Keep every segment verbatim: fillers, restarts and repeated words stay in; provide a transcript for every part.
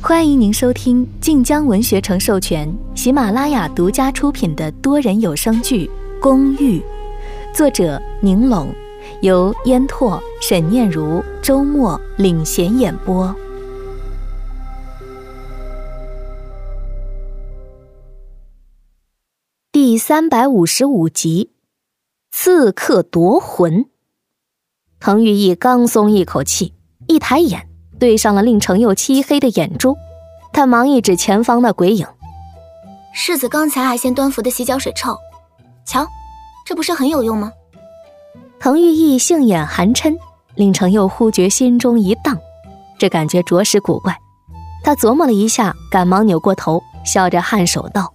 欢迎您收听晋江文学城授权、喜马拉雅独家出品的多人有声剧《公寓》，作者宁龙，由烟拓、沈念如、周末领衔演播。第三百五十五集，刺客夺魂。滕玉义刚松一口气，一抬眼对上了令程佑漆黑的眼珠，他忙一指前方的鬼影： 世子刚才还嫌端服的洗脚水臭，瞧，这不是很有用吗？ 滕玉义杏眼含嗔，令程佑忽觉心中一荡，这感觉着实古怪。他琢磨了一下，赶忙扭过头，笑着颔首道：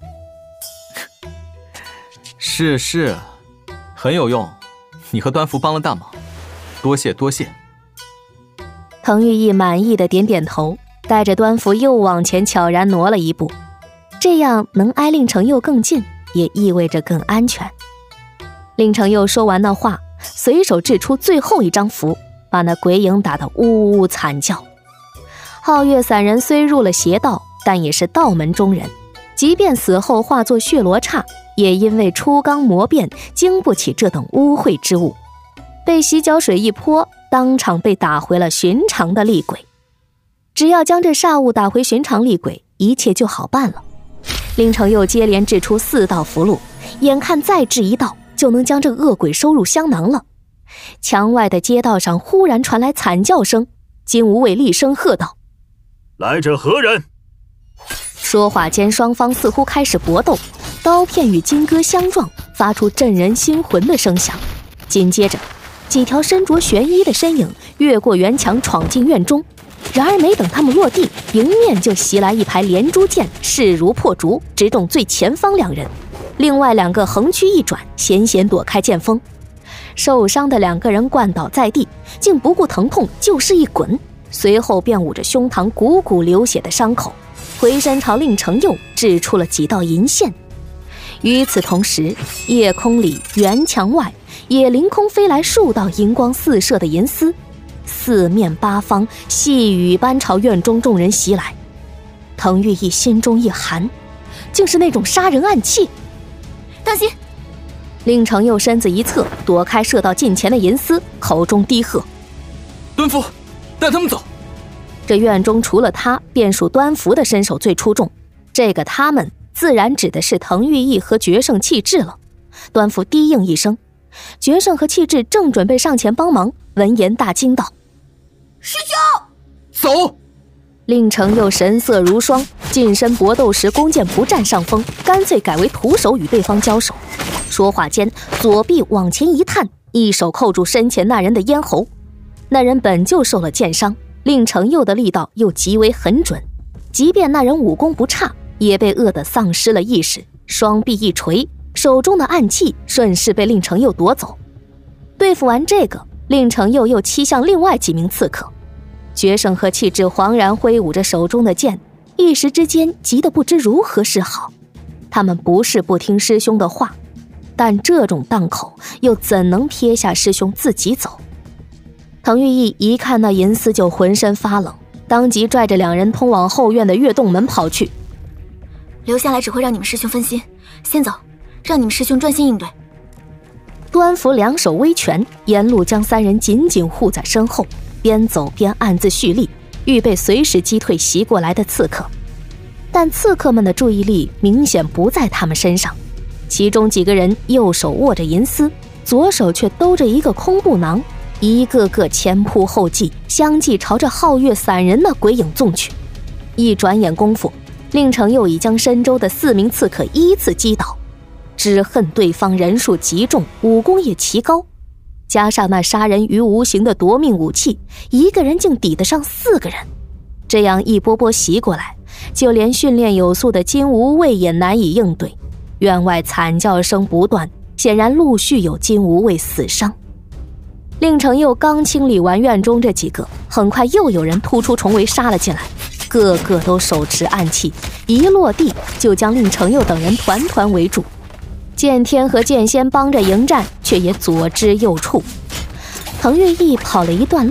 是是，很有用，你和端服帮了大忙，多谢多谢。 滕玉义满意的点点头，带着端服又往前悄然挪了一步，这样能挨令程佑更近，也意味着更安全。令程佑说完那话，随手掷出最后一张符，把那鬼影打得呜呜惨叫。皓月散人虽入了邪道，但也是道门中人，即便死后化作血罗刹，也因为初刚魔变，经不起这等污秽之物，被洗脚水一泼，当场被打回了寻常的厉鬼。只要将这煞物打回寻常厉鬼，一切就好办了。令程佑接连掷出四道符箓，眼看再掷一道就能将这恶鬼收入香囊了。墙外的街道上忽然传来惨叫声，金无畏厉声喝道： 来者何人？ 说话间，双方似乎开始搏斗，刀片与金戈相撞，发出震人心魂的声响。紧接着几条身着玄衣的身影越过园墙闯进院中，然而没等他们落地，迎面就袭来一排连珠箭，势如破竹，直中最前方两人。另外两个横躯一转，险险躲开剑锋。受伤的两个人灌倒在地，竟不顾疼痛，就是一滚，随后便捂着胸膛汩汩流血的伤口，回身朝令程佑掷出了几道银线。与此同时，夜空里、园墙外也凌空飞来数道银光四射的银丝，四面八方细雨般朝院中众人袭来。滕玉义心中一寒，竟是那种杀人暗器。 当心！ 令程佑身子一侧，躲开射到近前的银丝，口中低喝： 端服，带他们走。 这院中除了他，便属端服的身手最出众，这个他们自然指的是滕玉义和决胜气质了。端服低应一声，决胜和气质正准备上前帮忙，闻言大惊道： 师兄！ 走！ 令程佑神色如霜，近身搏斗时弓箭不占上风，干脆改为徒手与对方交手。说话间，左臂往前一探，一手扣住身前那人的咽喉。那人本就受了箭伤，令程佑的力道又极为狠准，即便那人武功不差，也被饿得丧失了意识，双臂一垂，手中的暗器顺势被令程佑夺走。对付完这个，令程佑又欺向另外几名刺客。决胜和气质惶然挥舞着手中的剑，一时之间急得不知如何是好。他们不是不听师兄的话，但这种档口又怎能撇下师兄自己走？滕玉义一看那银丝就浑身发冷，当即拽着两人通往后院的月洞门跑去。 留下来只会让你们师兄分心，先走，让你们师兄专心应对。 端服两手微拳，沿路将三人紧紧护在身后，边走边暗自蓄力，预备随时击退袭过来的刺客。但刺客们的注意力明显不在他们身上，其中几个人右手握着银丝，左手却兜着一个空布囊，一个个前仆后继，相继朝着皓月散人的鬼影纵去。一转眼功夫，令程佑已将身周的四名刺客依次击倒。只恨对方人数极重，武功也奇高，加上那杀人于无形的夺命武器，一个人竟抵得上四个人。这样一波波袭过来，就连训练有素的金无畏也难以应对。院外惨叫声不断，显然陆续有金无畏死伤。令程佑刚清理完院中这几个，很快又有人突出重围杀了进来，个个都手持暗器，一落地就将令程佑等人团团围住。剑天和剑仙帮着迎战，却也左支右绌。滕玉义跑了一段路，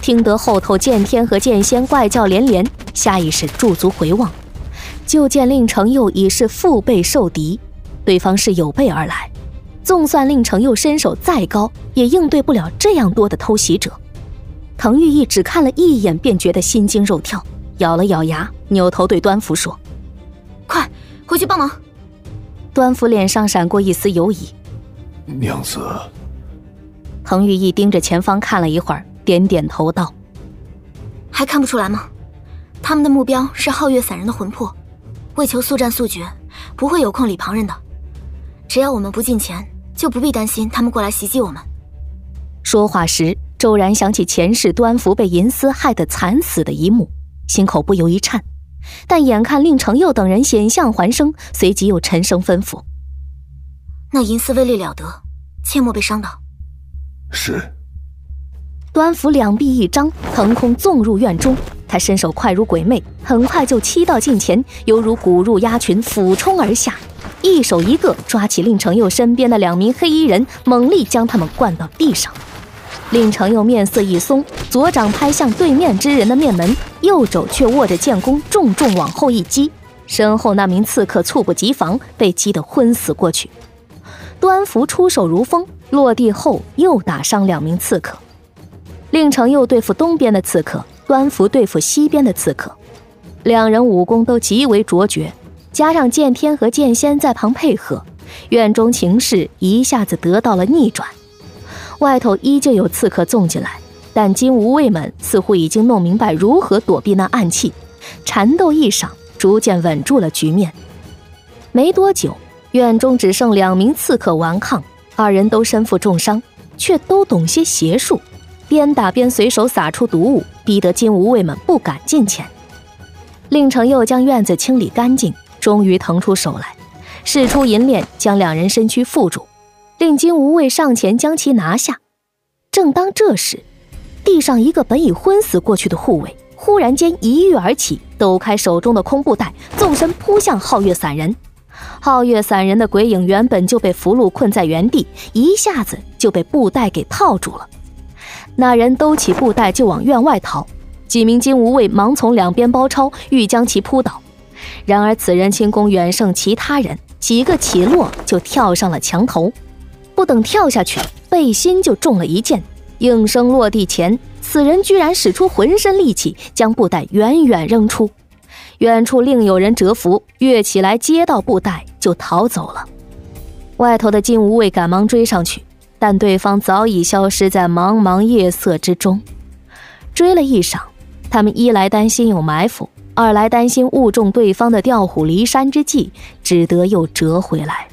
听得后头剑天和剑仙怪叫连连，下意识驻足回望，就见令程佑已是腹背受敌，对方是有备而来，纵算令程佑身手再高，也应对不了这样多的偷袭者。滕玉义只看了一眼便觉得心惊肉跳，咬了咬牙，扭头对端福说： 快回去帮忙。 端福脸上闪过一丝犹疑。 娘子。 滕玉义盯着前方看了一会儿，点点头道： 还看不出来吗？他们的目标是皓月散人的魂魄，为求速战速决，不会有空理旁人的。只要我们不近前，就不必担心他们过来袭击我们。 说话时，骤然想起前世端福被银丝害得惨死的一幕，心口不由一颤。但眼看令程佑等人险象环生，随即又沉声吩咐： 那银丝威力了得，切莫被伤到。 是。 端福两臂一张，腾空纵入院中。他身手快如鬼魅，很快就七到近前，犹如骨入鸭群，俯冲而下，一手一个抓起令程佑身边的两名黑衣人，猛力将他们灌到地上。令程佑面色一松，左掌拍向对面之人的面门，右手却握着剑弓，重重往后一击。身后那名刺客猝不及防，被击得昏死过去。端福出手如风，落地后又打伤两名刺客。令程佑对付东边的刺客，端福对付西边的刺客，两人武功都极为卓绝，加上剑天和剑仙在旁配合，院中情势一下子得到了逆转。外头依旧有刺客纵进来，但金无畏们似乎已经弄明白如何躲避那暗器，缠斗一晌，逐渐稳住了局面。没多久，院中只剩两名刺客顽抗，二人都身负重伤，却都懂些邪术，边打边随手撒出毒物，逼得金无畏们不敢近前。令程佑将院子清理干净，终于腾出手来，使出银链将两人身躯缚住，令金无畏上前将其拿下。正当这时，地上一个本已昏死过去的护卫忽然间一跃而起，抖开手中的空布袋，纵身扑向皓月散人。皓月散人的鬼影原本就被符箓困在原地，一下子就被布袋给套住了。那人兜起布袋就往院外逃，几名金无畏忙从两边包抄，欲将其扑倒。然而此人轻功远胜其他人，几个起落就跳上了墙头，不等跳下去，背心就中了一箭，应声落地前，此人居然使出浑身力气，将布袋远远扔出。远处另有人折服，跃起来接到布袋就逃走了。外头的金无畏赶忙追上去，但对方早已消失在茫茫夜色之中。追了一晌，他们一来担心有埋伏，二来担心误中对方的调虎离山之计，只得又折回来。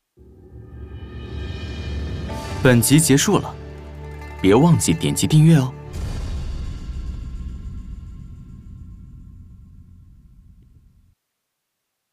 本集结束了，别忘记点击订阅哦。